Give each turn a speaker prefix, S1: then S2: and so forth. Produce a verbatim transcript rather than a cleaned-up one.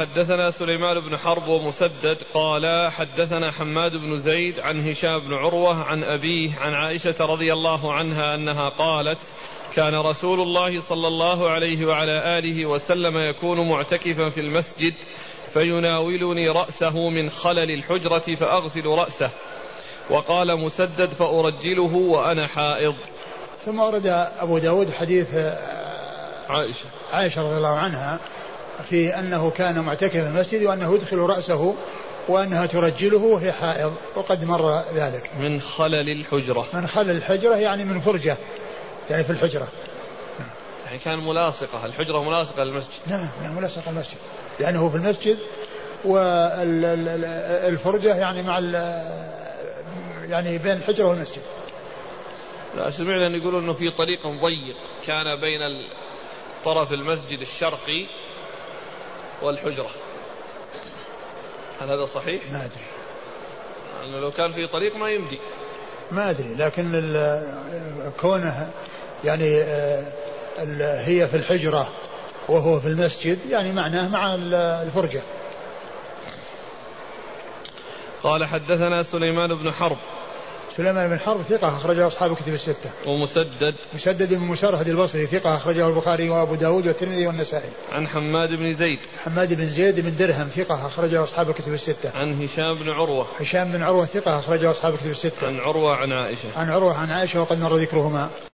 S1: حدثنا سليمان بن حرب ومسدد قال حدثنا حماد بن زيد عن هشام بن عروة عن أبيه عن عائشة رضي الله عنها أنها قالت كان رسول الله صلى الله عليه وعلى آله وسلم يكون معتكفا في المسجد فيناولني رأسه من خلل الحجرة فأغسل رأسه. وقال مسدد فأرجله وأنا حائض.
S2: ثم ورد أبو داود حديث
S1: عائشة
S2: عائشة رضي الله عنها في أنه كان معتكفا في المسجد وأنه يدخل رأسه وأنها ترجله وهي حائض، وقد مر ذلك.
S1: من خلل الحجرة،
S2: من خلل الحجرة يعني من فرجة، يعني في الحجرة،
S1: يعني كان ملاصقة، الحجرة ملاصقة للمسجد.
S2: نعم ملاصقة المسجد لأنه في المسجد، والفرجة يعني مع يعني بين الحجرة والمسجد.
S1: لا سمعنا أن يقولوا أنه في طريق ضيق كان بين طرف المسجد الشرقي والحجرة، هل هذا صحيح؟
S2: ما أدري،
S1: لأنه لو كان في طريق ما يمدي،
S2: ما أدري، لكن كونه يعني هي في الحجرة وهو في المسجد يعني معناه مع الفرجة.
S1: قال حدثنا سليمان بن حرب.
S2: سليمان بن حرب ثقة أخرجه أصحاب الكتب الستة.
S1: ومسدد
S2: مسدد بن مسرهد البصري ثقة أخرجه البخاري وأبو داود والترمذي والنسائي.
S1: عن حماد بن زيد.
S2: حماد بن زيد بن درهم ثقة أخرجه أصحاب الكتب الستة.
S1: عن هشام بن عروة.
S2: هشام بن عروة ثقة أخرجه أصحاب الكتب الستة.
S1: عن عروة عن عائشة.
S2: عن عروة عن عائشة وقد مر ذكرهما.